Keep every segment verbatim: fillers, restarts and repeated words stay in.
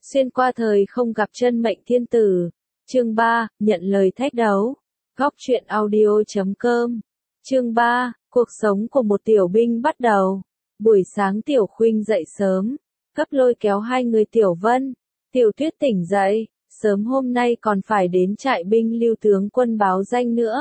Xuyên qua thời không gặp chân mệnh thiên tử. Chương ba, nhận lời thách đấu. Góc truyện audio chấm com. Chương ba, cuộc sống của một tiểu binh bắt đầu. Buổi sáng Tiểu Khuynh dậy sớm, gấp lôi kéo hai người Tiểu Vân. Tiểu Tuyết tỉnh dậy, sớm hôm nay còn phải đến trại binh lưu tướng quân báo danh nữa.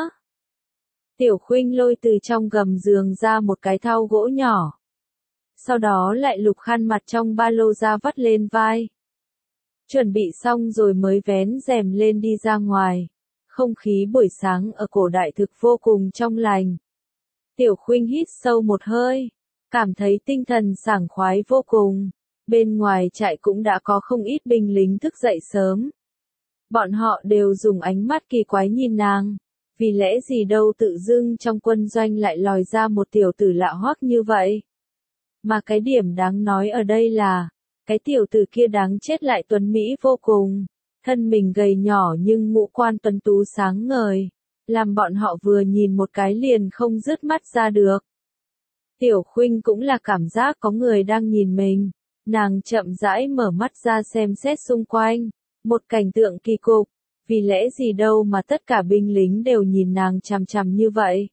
Tiểu Khuynh lôi từ trong gầm giường ra một cái thau gỗ nhỏ. Sau đó lại lục khăn mặt trong ba lô ra vắt lên vai. Chuẩn bị xong rồi mới vén rèm lên đi ra ngoài. Không khí buổi sáng ở cổ đại thực vô cùng trong lành. Tiểu Khuynh hít sâu một hơi, cảm thấy tinh thần sảng khoái vô cùng. Bên ngoài trại cũng đã có không ít binh lính thức dậy sớm. Bọn họ đều dùng ánh mắt kỳ quái nhìn nàng. Vì lẽ gì đâu tự dưng trong quân doanh lại lòi ra một tiểu tử lạ hoắc như vậy. Mà cái điểm đáng nói ở đây là, cái tiểu tử kia đáng chết lại tuấn mỹ vô cùng. Thân mình gầy nhỏ nhưng ngũ quan tuấn tú sáng ngời, làm bọn họ vừa nhìn một cái liền không dứt mắt ra được. Tiểu Khuynh cũng là cảm giác có người đang nhìn mình. Nàng chậm rãi mở mắt ra xem xét xung quanh. Một cảnh tượng kỳ cục. Vì lẽ gì đâu mà tất cả binh lính đều nhìn nàng chằm chằm như vậy.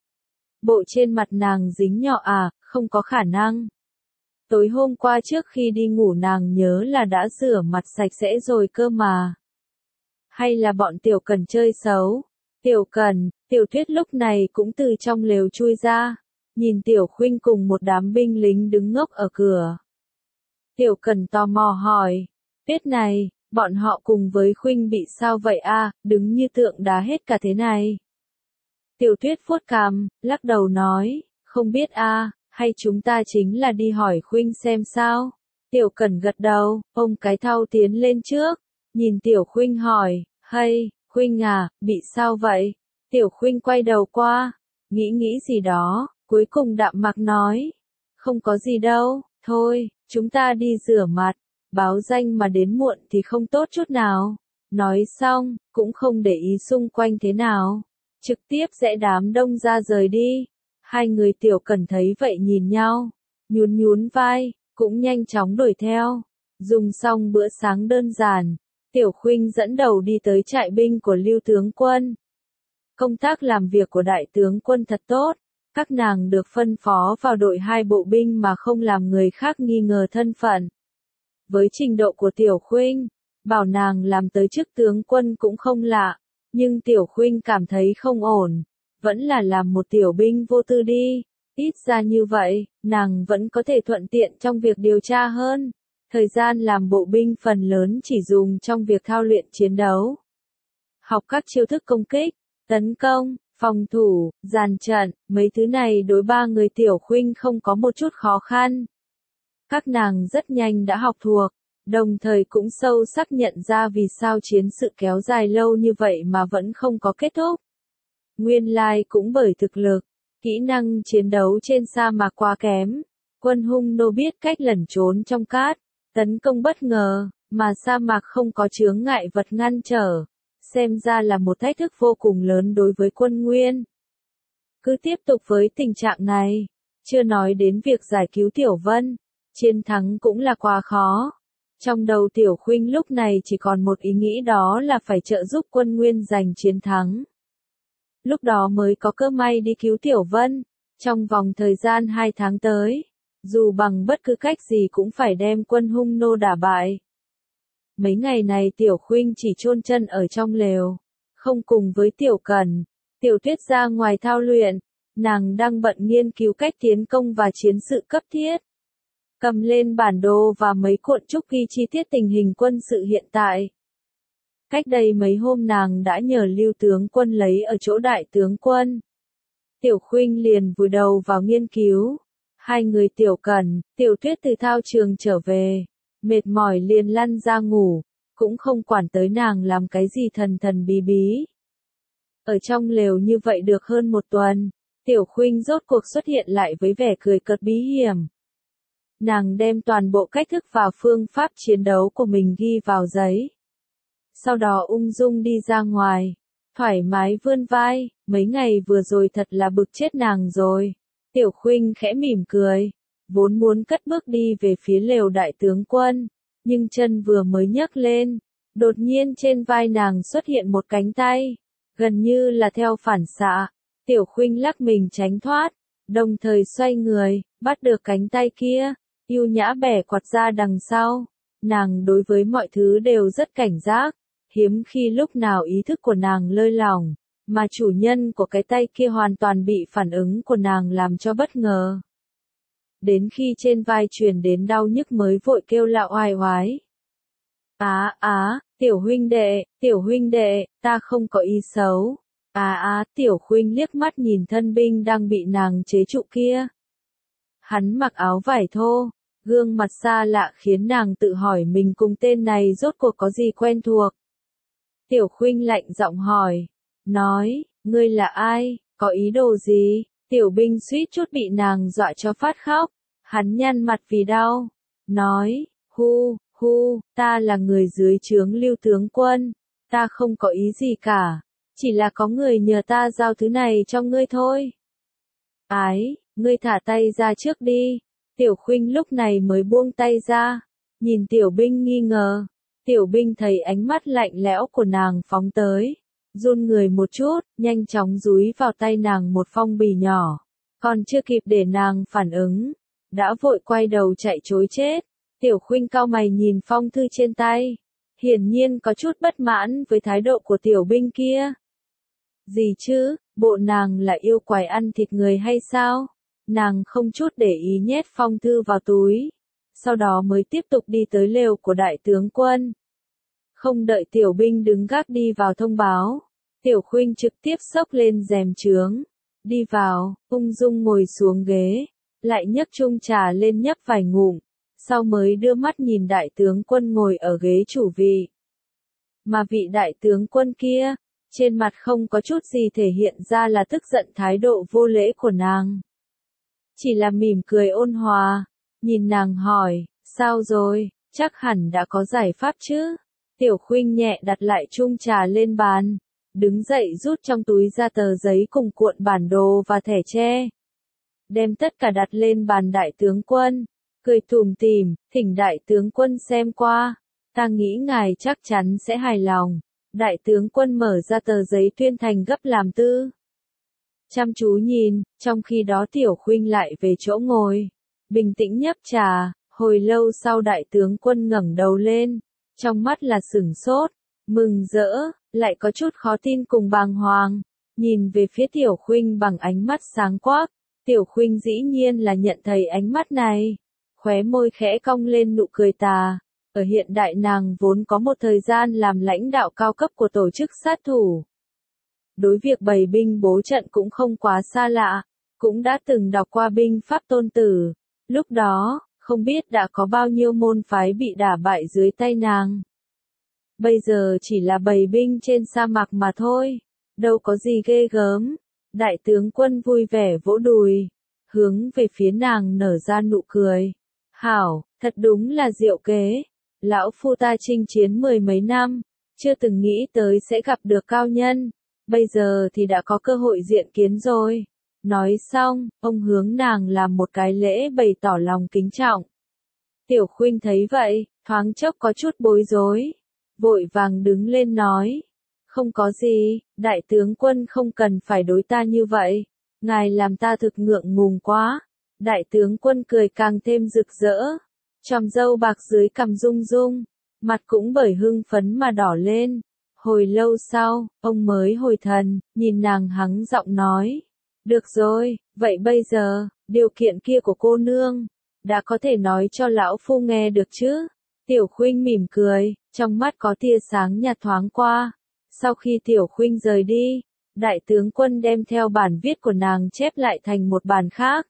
Bộ trên mặt nàng dính nhọ à, không có khả năng. Tối hôm qua trước khi đi ngủ nàng nhớ là đã rửa mặt sạch sẽ rồi cơ mà. Hay là bọn Tiểu Cần chơi xấu? Tiểu Cần, Tiểu Tuyết lúc này cũng từ trong lều chui ra, nhìn Tiểu Khuynh cùng một đám binh lính đứng ngốc ở cửa. Tiểu Cần tò mò hỏi, Tuyết này, bọn họ cùng với Khuynh bị sao vậy a, đứng như tượng đá hết cả thế này. Tiểu Tuyết vuốt cằm, lắc đầu nói, không biết a, hay chúng ta chính là đi hỏi Khuynh xem sao. Tiểu Cần gật đầu, ôm cái thau tiến lên trước, nhìn Tiểu Khuynh hỏi, hay, Khuynh à, bị sao vậy? Tiểu Khuynh quay đầu qua, nghĩ nghĩ gì đó, cuối cùng đạm mạc nói, không có gì đâu, thôi, chúng ta đi rửa mặt, báo danh mà đến muộn thì không tốt chút nào. Nói xong, cũng không để ý xung quanh thế nào, trực tiếp sẽ đám đông ra rời đi. Hai người Tiểu Cần thấy vậy nhìn nhau, nhún nhún vai, cũng nhanh chóng đuổi theo. Dùng xong bữa sáng đơn giản, Tiểu Khuynh dẫn đầu đi tới trại binh của lưu tướng quân. Công tác làm việc của đại tướng quân thật tốt, các nàng được phân phó vào đội hai bộ binh mà không làm người khác nghi ngờ thân phận. Với trình độ của Tiểu Khuynh, bảo nàng làm tới chức tướng quân cũng không lạ, nhưng Tiểu Khuynh cảm thấy không ổn. Vẫn là làm một tiểu binh vô tư đi, ít ra như vậy, nàng vẫn có thể thuận tiện trong việc điều tra hơn. Thời gian làm bộ binh phần lớn chỉ dùng trong việc thao luyện chiến đấu. Học các chiêu thức công kích, tấn công, phòng thủ, dàn trận, mấy thứ này đối ba người Tiểu Khuynh không có một chút khó khăn. Các nàng rất nhanh đã học thuộc, đồng thời cũng sâu sắc nhận ra vì sao chiến sự kéo dài lâu như vậy mà vẫn không có kết thúc. Nguyên lai cũng bởi thực lực, kỹ năng chiến đấu trên sa mạc quá kém. Quân Hung nô biết cách lẩn trốn trong cát, tấn công bất ngờ, mà sa mạc không có chướng ngại vật ngăn trở. Xem ra là một thách thức vô cùng lớn đối với quân Nguyên. Cứ tiếp tục với tình trạng này, chưa nói đến việc giải cứu Tiểu Vân, chiến thắng cũng là quá khó. Trong đầu Tiểu Khuynh lúc này chỉ còn một ý nghĩ, đó là phải trợ giúp quân Nguyên giành chiến thắng. Lúc đó mới có cơ may đi cứu Tiểu Vân, trong vòng thời gian hai tháng tới, dù bằng bất cứ cách gì cũng phải đem quân Hung nô đả bại. Mấy ngày này Tiểu Khuynh chỉ chôn chân ở trong lều, không cùng với Tiểu Cần, Tiểu Tuyết ra ngoài thao luyện, nàng đang bận nghiên cứu cách tiến công và chiến sự cấp thiết. Cầm lên bản đồ và mấy cuộn trúc ghi chi tiết tình hình quân sự hiện tại. Cách đây mấy hôm nàng đã nhờ lưu tướng quân lấy ở chỗ đại tướng quân. Tiểu Khuynh liền vùi đầu vào nghiên cứu. Hai người Tiểu Cần, Tiểu Tuyết từ thao trường trở về, mệt mỏi liền lăn ra ngủ, cũng không quản tới nàng làm cái gì thần thần bí bí. Ở trong lều như vậy được hơn một tuần, Tiểu Khuynh rốt cuộc xuất hiện lại với vẻ cười cợt bí hiểm. Nàng đem toàn bộ cách thức và phương pháp chiến đấu của mình ghi vào giấy. Sau đó ung dung đi ra ngoài, thoải mái vươn vai, mấy ngày vừa rồi thật là bực chết nàng rồi. Tiểu Khuynh khẽ mỉm cười, vốn muốn cất bước đi về phía lều đại tướng quân, nhưng chân vừa mới nhấc lên, đột nhiên trên vai nàng xuất hiện một cánh tay, gần như là theo phản xạ, Tiểu Khuynh lắc mình tránh thoát, đồng thời xoay người, bắt được cánh tay kia, ưu nhã bẻ quạt ra đằng sau. Nàng đối với mọi thứ đều rất cảnh giác, hiếm khi lúc nào ý thức của nàng lơi lỏng, mà chủ nhân của cái tay kia hoàn toàn bị phản ứng của nàng làm cho bất ngờ. Đến khi trên vai truyền đến đau nhức mới vội kêu la oai oái. Á á, Tiểu huynh đệ, Tiểu huynh đệ, ta không có ý xấu. Á á, Tiểu Khuynh liếc mắt nhìn thân binh đang bị nàng chế trụ kia. Hắn mặc áo vải thô, gương mặt xa lạ khiến nàng tự hỏi mình cùng tên này rốt cuộc có gì quen thuộc. Tiểu Khuynh lạnh giọng hỏi, nói, ngươi là ai, có ý đồ gì? Tiểu binh suýt chút bị nàng dọa cho phát khóc, hắn nhăn mặt vì đau, nói, hu, hu, ta là người dưới trướng Lưu tướng quân, ta không có ý gì cả, chỉ là có người nhờ ta giao thứ này cho ngươi thôi. Ái, ngươi thả tay ra trước đi. Tiểu Khuynh lúc này mới buông tay ra, nhìn Tiểu binh nghi ngờ. Tiểu binh thấy ánh mắt lạnh lẽo của nàng phóng tới, run người một chút, nhanh chóng dúi vào tay nàng một phong bì nhỏ, còn chưa kịp để nàng phản ứng, đã vội quay đầu chạy trối chết. Tiểu Khuynh cau mày nhìn phong thư trên tay, hiển nhiên có chút bất mãn với thái độ của tiểu binh kia. Gì chứ, bộ nàng là yêu quái ăn thịt người hay sao? Nàng không chút để ý nhét phong thư vào túi, sau đó mới tiếp tục đi tới lều của đại tướng quân. Không đợi tiểu binh đứng gác đi vào thông báo, Tiểu Khuynh trực tiếp xốc lên rèm trướng, đi vào, ung dung ngồi xuống ghế, lại nhấc chung trà lên nhấp vài ngụm, sau mới đưa mắt nhìn đại tướng quân ngồi ở ghế chủ vị. Mà vị đại tướng quân kia, trên mặt không có chút gì thể hiện ra là tức giận thái độ vô lễ của nàng. Chỉ là mỉm cười ôn hòa, nhìn nàng hỏi, sao rồi, chắc hẳn đã có giải pháp chứ? Tiểu Khuynh nhẹ đặt lại chung trà lên bàn, đứng dậy rút trong túi ra tờ giấy cùng cuộn bản đồ và thẻ tre. Đem tất cả đặt lên bàn đại tướng quân, cười tủm tỉm, thỉnh đại tướng quân xem qua, ta nghĩ ngài chắc chắn sẽ hài lòng. Đại tướng quân mở ra tờ giấy tuyên thành gấp làm tư. Chăm chú nhìn, trong khi đó Tiểu Khuynh lại về chỗ ngồi, bình tĩnh nhấp trà, hồi lâu sau đại tướng quân ngẩng đầu lên, trong mắt là sửng sốt, mừng rỡ, lại có chút khó tin cùng bàng hoàng, nhìn về phía Tiểu Khuynh bằng ánh mắt sáng quắc. Tiểu Khuynh dĩ nhiên là nhận thấy ánh mắt này, khóe môi khẽ cong lên nụ cười tà. Ở hiện đại nàng vốn có một thời gian làm lãnh đạo cao cấp của tổ chức sát thủ. Đối việc bày binh bố trận cũng không quá xa lạ, cũng đã từng đọc qua binh pháp Tôn Tử. Lúc đó, không biết đã có bao nhiêu môn phái bị đả bại dưới tay nàng. Bây giờ chỉ là bày binh trên sa mạc mà thôi, đâu có gì ghê gớm. Đại tướng quân vui vẻ vỗ đùi, hướng về phía nàng nở ra nụ cười. Hảo, thật đúng là diệu kế. Lão phu ta chinh chiến mười mấy năm, chưa từng nghĩ tới sẽ gặp được cao nhân, bây giờ thì đã có cơ hội diện kiến rồi. Nói xong, ông hướng nàng làm một cái lễ bày tỏ lòng kính trọng. Tiểu Khuynh thấy vậy, thoáng chốc có chút bối rối, vội vàng đứng lên nói, không có gì, đại tướng quân không cần phải đối ta như vậy, ngài làm ta thực ngượng ngùng quá. Đại tướng quân cười càng thêm rực rỡ, chòm râu bạc dưới cằm rung rung, mặt cũng bởi hưng phấn mà đỏ lên. Hồi lâu sau, ông mới hồi thần, nhìn nàng hắng giọng nói, được rồi, vậy bây giờ, điều kiện kia của cô nương, đã có thể nói cho lão phu nghe được chứ? Tiểu Khuynh mỉm cười, trong mắt có tia sáng nhạt thoáng qua. Sau khi Tiểu Khuynh rời đi, đại tướng quân đem theo bản viết của nàng chép lại thành một bản khác.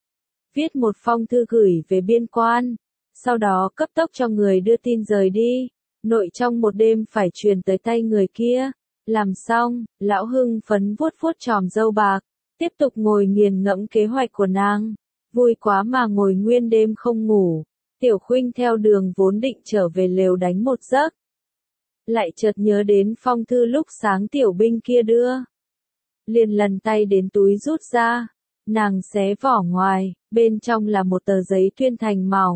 Viết một phong thư gửi về biên quan, sau đó cấp tốc cho người đưa tin rời đi, nội trong một đêm phải truyền tới tay người kia. Làm xong, lão hưng phấn vuốt vuốt chòm râu bạc, tiếp tục ngồi nghiền ngẫm kế hoạch của nàng. Vui quá mà ngồi nguyên đêm không ngủ. Tiểu Khuynh theo đường vốn định trở về lều đánh một giấc, lại chợt nhớ đến phong thư lúc sáng tiểu binh kia đưa, liền lần tay đến túi rút ra, nàng xé vỏ ngoài, bên trong là một tờ giấy tuyên thành mỏng,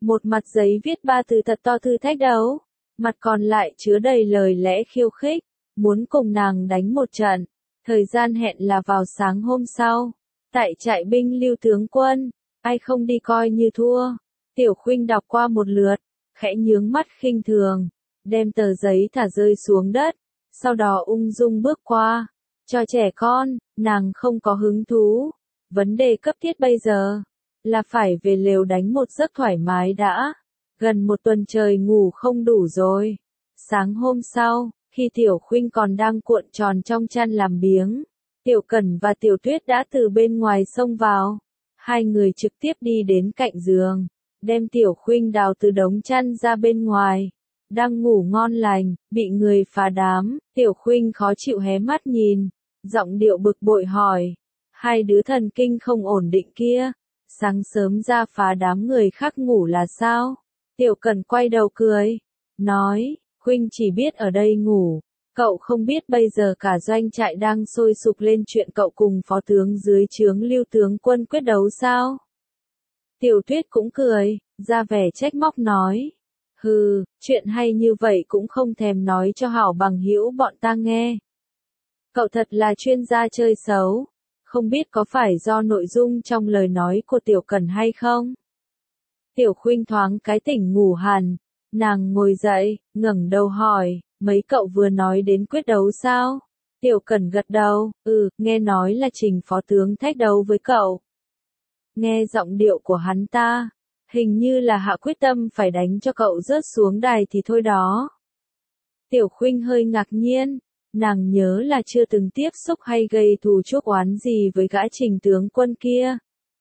Một mặt giấy viết ba từ thật to thử thách đấu, mặt còn lại chứa đầy lời lẽ khiêu khích, muốn cùng nàng đánh một trận. Thời gian hẹn là vào sáng hôm sau, tại trại binh Lưu tướng quân, ai không đi coi như thua. Tiểu Khuynh đọc qua một lượt, khẽ nhướng mắt khinh thường, đem tờ giấy thả rơi xuống đất, sau đó ung dung bước qua. Cho trẻ con, nàng không có hứng thú. Vấn đề cấp thiết bây giờ là phải về lều đánh một giấc thoải mái đã. Gần một tuần trời ngủ không đủ rồi. Sáng hôm sau, khi Tiểu Khuynh còn đang cuộn tròn trong chăn làm biếng, Tiểu Cẩn và Tiểu Tuyết đã từ bên ngoài xông vào. Hai người trực tiếp đi đến cạnh giường, đem Tiểu Khuynh đào từ đống chăn ra bên ngoài. Đang ngủ ngon lành, bị người phá đám, Tiểu Khuynh khó chịu hé mắt nhìn, giọng điệu bực bội hỏi. Hai đứa thần kinh không ổn định kia, sáng sớm ra phá đám người khác ngủ là sao? Tiểu Cẩn quay đầu cười, nói, Khuynh chỉ biết ở đây ngủ, cậu không biết bây giờ cả doanh trại đang sôi sục lên chuyện cậu cùng phó tướng dưới trướng Lưu tướng quân quyết đấu sao? Tiểu Tuyết cũng cười, ra vẻ trách móc nói, hừ, chuyện hay như vậy cũng không thèm nói cho hảo bằng hữu bọn ta nghe. Cậu thật là chuyên gia chơi xấu, không biết có phải do nội dung trong lời nói của Tiểu Cẩn hay không? Tiểu Khuynh thoáng cái tỉnh ngủ hẳn, nàng ngồi dậy, ngẩng đầu hỏi, mấy cậu vừa nói đến quyết đấu sao? Tiểu Cẩn gật đầu, ừ, nghe nói là Trình phó tướng thách đấu với cậu. Nghe giọng điệu của hắn ta, hình như là hạ quyết tâm phải đánh cho cậu rớt xuống đài thì thôi đó. Tiểu Khuynh hơi ngạc nhiên, nàng nhớ là chưa từng tiếp xúc hay gây thù chuốc oán gì với gã Trình tướng quân kia.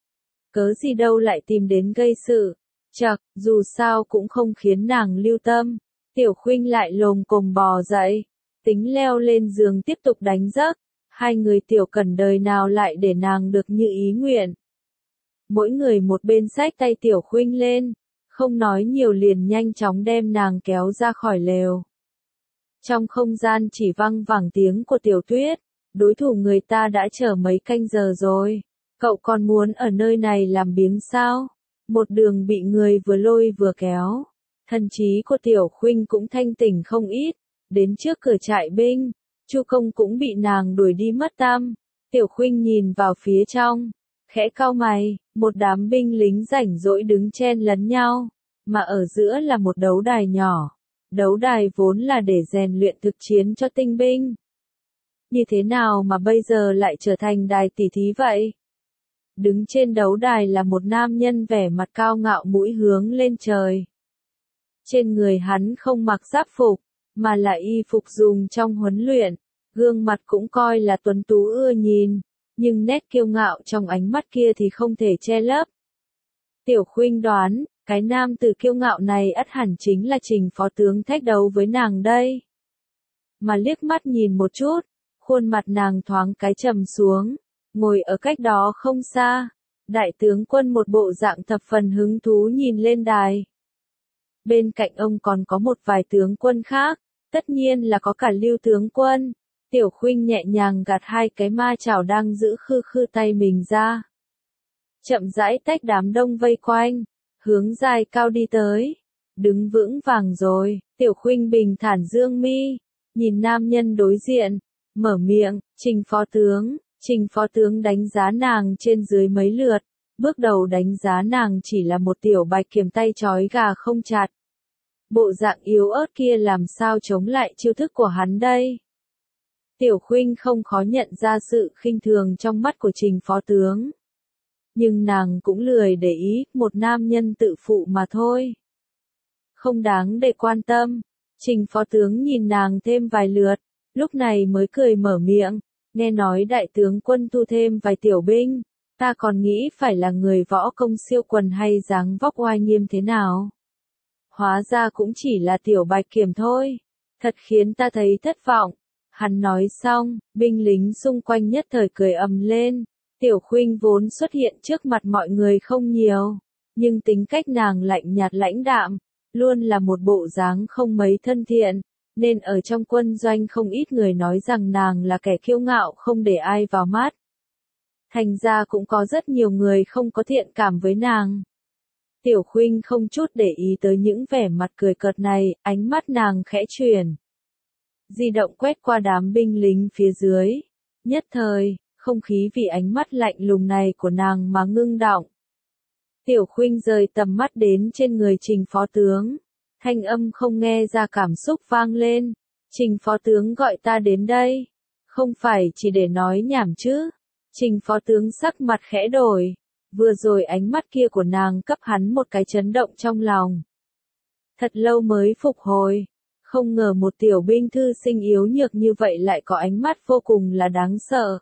Cớ gì đâu lại tìm đến gây sự, chậc, dù sao cũng không khiến nàng lưu tâm. Tiểu Khuynh lại lồm cồm bò dậy, tính leo lên giường tiếp tục đánh giấc. Hai người Tiểu Cẩn đời nào lại để nàng được như ý nguyện. Mỗi người một bên xách tay Tiểu Khuynh lên, không nói nhiều liền nhanh chóng đem nàng kéo ra khỏi lều. Trong không gian chỉ vang vẳng tiếng của Tiểu Tuyết, đối thủ người ta đã chờ mấy canh giờ rồi, cậu còn muốn ở nơi này làm biếng sao? Một đường bị người vừa lôi vừa kéo, thần trí của Tiểu Khuynh cũng thanh tỉnh không ít, đến trước cửa trại binh, Chu Công cũng bị nàng đuổi đi mất tăm. Tiểu Khuynh nhìn vào phía trong, khẽ cau mày, một đám binh lính rảnh rỗi đứng chen lấn nhau, mà ở giữa là một đấu đài nhỏ. Đấu đài vốn là để rèn luyện thực chiến cho tinh binh. Như thế nào mà bây giờ lại trở thành đài tỉ thí vậy? Đứng trên đấu đài là một nam nhân vẻ mặt cao ngạo mũi hướng lên trời. Trên người hắn không mặc giáp phục, mà là y phục dùng trong huấn luyện, gương mặt cũng coi là tuấn tú ưa nhìn, nhưng nét kiêu ngạo trong ánh mắt kia thì không thể che lấp. Tiểu Khuynh đoán, cái nam tử kiêu ngạo này ắt hẳn chính là Trình phó tướng thách đấu với nàng đây. Mà liếc mắt nhìn một chút, khuôn mặt nàng thoáng cái trầm xuống, ngồi ở cách đó không xa, đại tướng quân một bộ dạng thập phần hứng thú nhìn lên đài. Bên cạnh ông còn có một vài tướng quân khác, tất nhiên là có cả Lưu tướng quân. Tiểu Khuynh nhẹ nhàng gạt hai cái ma chảo đang giữ khư khư tay mình ra. Chậm rãi tách đám đông vây quanh, hướng dài cao đi tới. Đứng vững vàng rồi, Tiểu Khuynh bình thản dương mi, nhìn nam nhân đối diện, mở miệng, Trình phó tướng. Trình phó tướng đánh giá nàng trên dưới mấy lượt, bước đầu đánh giá nàng chỉ là một tiểu bạch kiểm tay trói gà không chặt. Bộ dạng yếu ớt kia làm sao chống lại chiêu thức của hắn đây? Tiểu Khuynh không khó nhận ra sự khinh thường trong mắt của Trình phó tướng. Nhưng nàng cũng lười để ý, một nam nhân tự phụ mà thôi. Không đáng để quan tâm. Trình phó tướng nhìn nàng thêm vài lượt, lúc này mới cười mở miệng, nghe nói đại tướng quân thu thêm vài tiểu binh, ta còn nghĩ phải là người võ công siêu quần hay dáng vóc oai nghiêm thế nào. Hóa ra cũng chỉ là tiểu bạch kiểm thôi, thật khiến ta thấy thất vọng. Hắn nói xong, binh lính xung quanh nhất thời cười ầm lên. Tiểu Khuynh vốn xuất hiện trước mặt mọi người không nhiều, nhưng tính cách nàng lạnh nhạt lãnh đạm, luôn là một bộ dáng không mấy thân thiện, nên ở trong quân doanh không ít người nói rằng nàng là kẻ kiêu ngạo không để ai vào mắt. Thành ra cũng có rất nhiều người không có thiện cảm với nàng. Tiểu Khuynh không chút để ý tới những vẻ mặt cười cợt này, ánh mắt nàng khẽ chuyển. Di động quét qua đám binh lính phía dưới. Nhất thời, không khí vì ánh mắt lạnh lùng này của nàng mà ngưng đọng. Tiểu Khuynh rời tầm mắt đến trên người Trình phó tướng. Thanh âm không nghe ra cảm xúc vang lên. Trình phó tướng gọi ta đến đây. Không phải chỉ để nói nhảm chứ. Trình phó tướng sắc mặt khẽ đổi. Vừa rồi ánh mắt kia của nàng cấp hắn một cái chấn động trong lòng. Thật lâu mới phục hồi. Không ngờ một tiểu binh thư sinh yếu nhược như vậy lại có ánh mắt vô cùng là đáng sợ.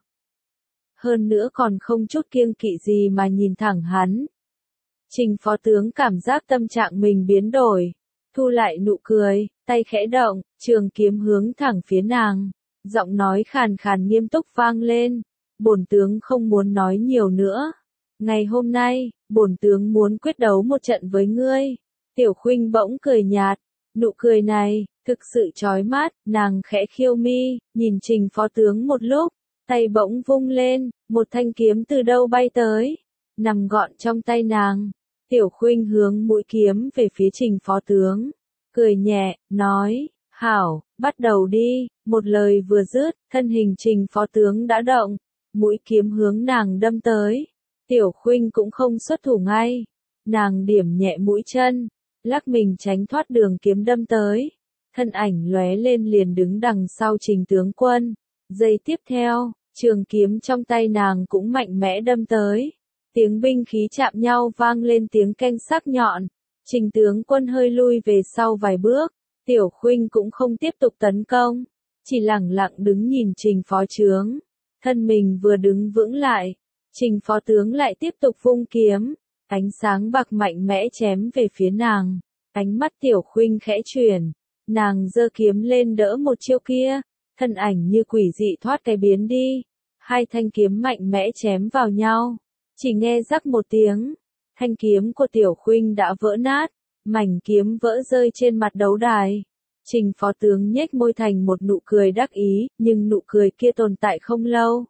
Hơn nữa còn không chút kiêng kỵ gì mà nhìn thẳng hắn. Trình phó tướng cảm giác tâm trạng mình biến đổi. Thu lại nụ cười, tay khẽ động, trường kiếm hướng thẳng phía nàng. Giọng nói khàn khàn nghiêm túc vang lên. Bổn tướng không muốn nói nhiều nữa. Ngày hôm nay, bổn tướng muốn quyết đấu một trận với ngươi. Tiểu Khuynh bỗng cười nhạt. Nụ cười này, thực sự chói mắt, nàng khẽ khiêu mi, nhìn Trình phó tướng một lúc. Tay bỗng vung lên, một thanh kiếm từ đâu bay tới. Nằm gọn trong tay nàng. Tiểu Khuynh hướng mũi kiếm về phía Trình phó tướng. Cười nhẹ, nói, hảo, bắt đầu đi. Một lời vừa dứt, thân hình Trình phó tướng đã động. Mũi kiếm hướng nàng đâm tới. Tiểu Khuynh cũng không xuất thủ ngay. Nàng điểm nhẹ mũi chân. Lắc mình tránh thoát đường kiếm đâm tới. Thân ảnh lóe lên liền đứng đằng sau Trình tướng quân. Giây tiếp theo, trường kiếm trong tay nàng cũng mạnh mẽ đâm tới. Tiếng binh khí chạm nhau vang lên tiếng keng sắc nhọn. Trình tướng quân hơi lui về sau vài bước. Tiểu Khuynh cũng không tiếp tục tấn công. Chỉ lẳng lặng đứng nhìn Trình phó tướng. Thân mình vừa đứng vững lại. Trình phó tướng lại tiếp tục vung kiếm. Ánh sáng bạc mạnh mẽ chém về phía nàng. Ánh mắt Tiểu Khuynh khẽ chuyển. Nàng giơ kiếm lên đỡ một chiêu kia. Thân ảnh như quỷ dị thoát cái biến đi. Hai thanh kiếm mạnh mẽ chém vào nhau. Chỉ nghe rắc một tiếng. Thanh kiếm của Tiểu Khuynh đã vỡ nát. Mảnh kiếm vỡ rơi trên mặt đấu đài. Trình phó tướng nhếch môi thành một nụ cười đắc ý, nhưng nụ cười kia tồn tại không lâu.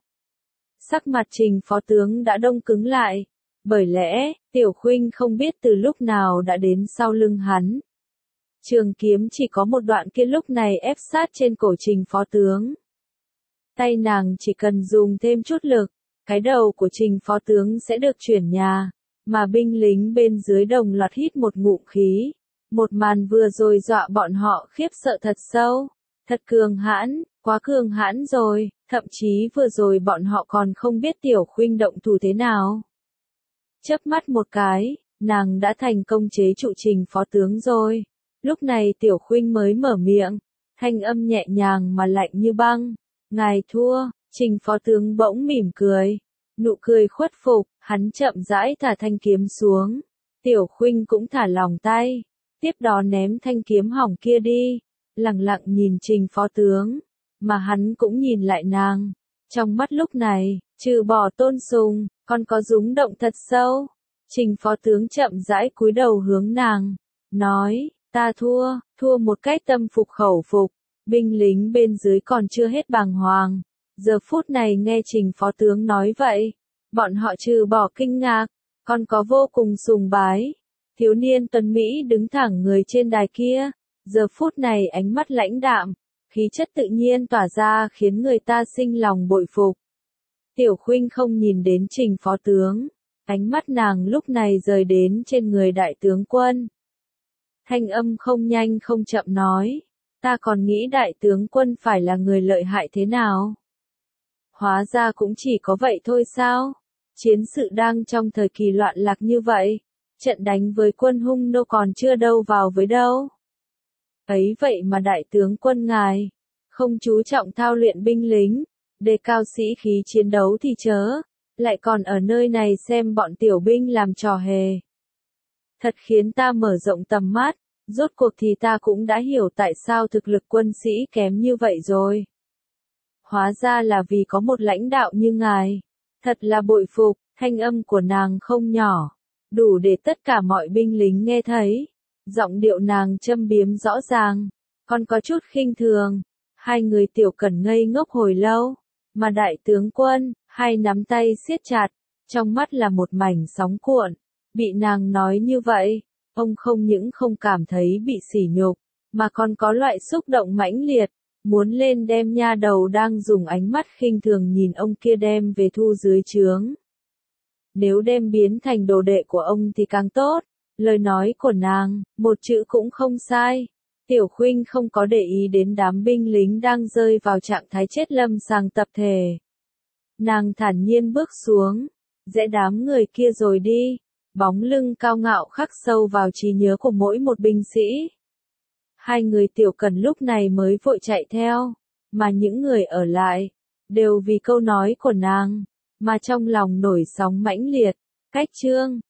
Sắc mặt Trình phó tướng đã đông cứng lại. Bởi lẽ, Tiểu Khuynh không biết từ lúc nào đã đến sau lưng hắn. Trường kiếm chỉ có một đoạn kia lúc này ép sát trên cổ Trình phó tướng. Tay nàng chỉ cần dùng thêm chút lực, cái đầu của Trình phó tướng sẽ được chuyển nhà, mà binh lính bên dưới đồng loạt hít một ngụm khí. Một màn vừa rồi dọa bọn họ khiếp sợ thật sâu, thật cường hãn, quá cường hãn rồi, thậm chí vừa rồi bọn họ còn không biết Tiểu Khuynh động thủ thế nào. Chớp mắt một cái, nàng đã thành công chế trụ Trình phó tướng rồi. Lúc này Tiểu Khuynh mới mở miệng, thanh âm nhẹ nhàng mà lạnh như băng. Ngài thua. Trình phó tướng bỗng mỉm cười. Nụ cười khuất phục, hắn chậm rãi thả thanh kiếm xuống. Tiểu Khuynh cũng thả lòng tay. Tiếp đó ném thanh kiếm hỏng kia đi. Lặng lặng nhìn Trình phó tướng. Mà hắn cũng nhìn lại nàng. Trong mắt lúc này, trừ bỏ tôn sùng, còn có rúng động thật sâu. Trình phó tướng chậm rãi cúi đầu hướng nàng. Nói, ta thua, thua một cách tâm phục khẩu phục. Binh lính bên dưới còn chưa hết bàng hoàng. Giờ phút này nghe Trình phó tướng nói vậy. Bọn họ trừ bỏ kinh ngạc, còn có vô cùng sùng bái. Thiếu niên tuấn Mỹ đứng thẳng người trên đài kia. Giờ phút này ánh mắt lãnh đạm. Khí chất tự nhiên tỏa ra khiến người ta sinh lòng bội phục. Tiểu Khuynh không nhìn đến Trình phó tướng. Ánh mắt nàng lúc này rời đến trên người đại tướng quân. Thanh âm không nhanh không chậm nói. Ta còn nghĩ đại tướng quân phải là người lợi hại thế nào? Hóa ra cũng chỉ có vậy thôi sao? Chiến sự đang trong thời kỳ loạn lạc như vậy. Trận đánh với quân Hung Nô còn chưa đâu vào với đâu. Ấy vậy mà đại tướng quân ngài, không chú trọng thao luyện binh lính, đề cao sĩ khí chiến đấu thì chớ, lại còn ở nơi này xem bọn tiểu binh làm trò hề. Thật khiến ta mở rộng tầm mắt, rốt cuộc thì ta cũng đã hiểu tại sao thực lực quân sĩ kém như vậy rồi. Hóa ra là vì có một lãnh đạo như ngài. Thật là bội phục, thanh âm của nàng không nhỏ, đủ để tất cả mọi binh lính nghe thấy. Giọng điệu nàng châm biếm rõ ràng, còn có chút khinh thường. Hai người Tiểu Cẩn ngây ngốc hồi lâu, mà đại tướng quân, hai nắm tay siết chặt, trong mắt là một mảnh sóng cuộn. Bị nàng nói như vậy, ông không những không cảm thấy bị sỉ nhục, mà còn có loại xúc động mãnh liệt, muốn lên đem nha đầu đang dùng ánh mắt khinh thường nhìn ông kia đem về thu dưới trướng. Nếu đem biến thành đồ đệ của ông thì càng tốt, lời nói của nàng, một chữ cũng không sai. Tiểu Khuynh không có để ý đến đám binh lính đang rơi vào trạng thái chết lâm sàng tập thể. Nàng thản nhiên bước xuống, rẽ đám người kia rồi đi, bóng lưng cao ngạo khắc sâu vào trí nhớ của mỗi một binh sĩ. Hai người Tiểu Cần lúc này mới vội chạy theo, mà những người ở lại, đều vì câu nói của nàng, mà trong lòng nổi sóng mãnh liệt. Cách chương